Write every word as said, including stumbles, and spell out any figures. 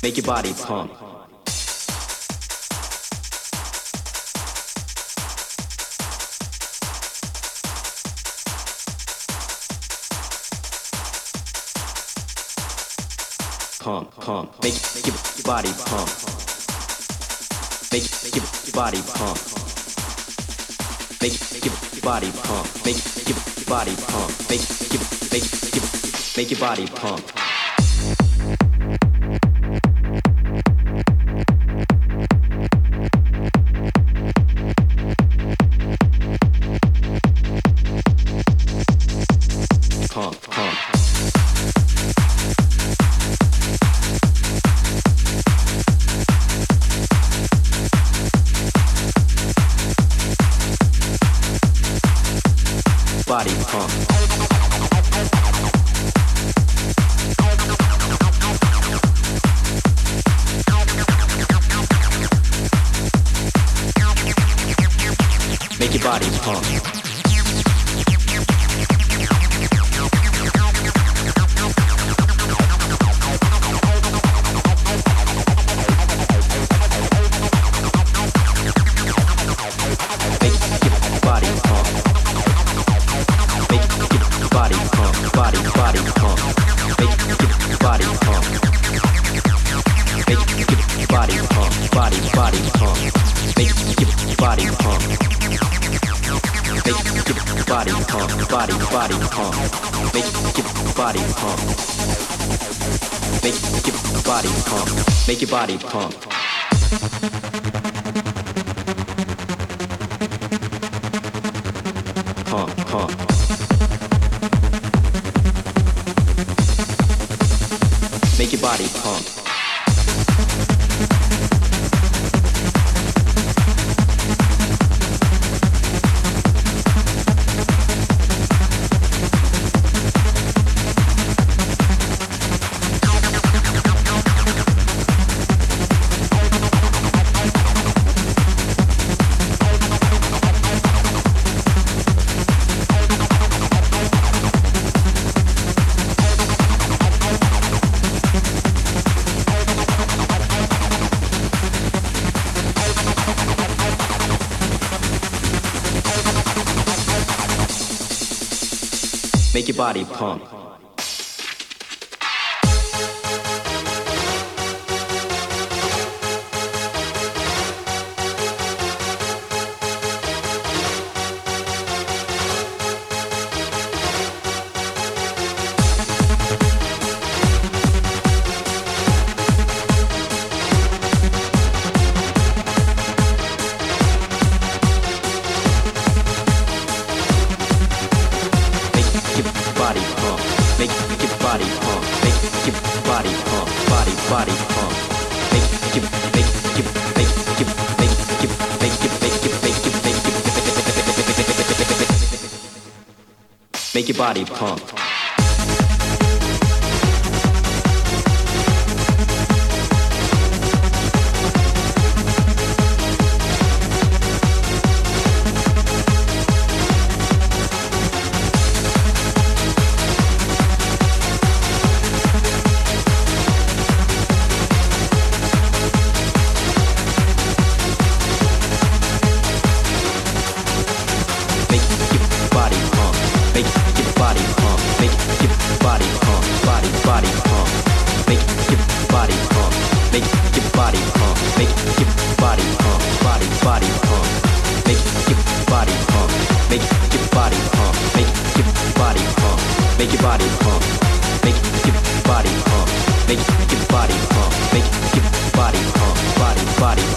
Make your body pump. Pump, pump, make, make your body pump. Make, make your body pump. Make, make your body pump. Make, make your body pump. Make, make, make, make, make your body pump. Pump, pump. Body pump. Make your body pump. Body, body pump. Make your body pump. Make your body pump. Make your body pump. Pump, pump. Make your body pump. Make your body pump. Make your body pump. Make your body pump. Make your body pump. Make your body pump. Make your body pump. Body, body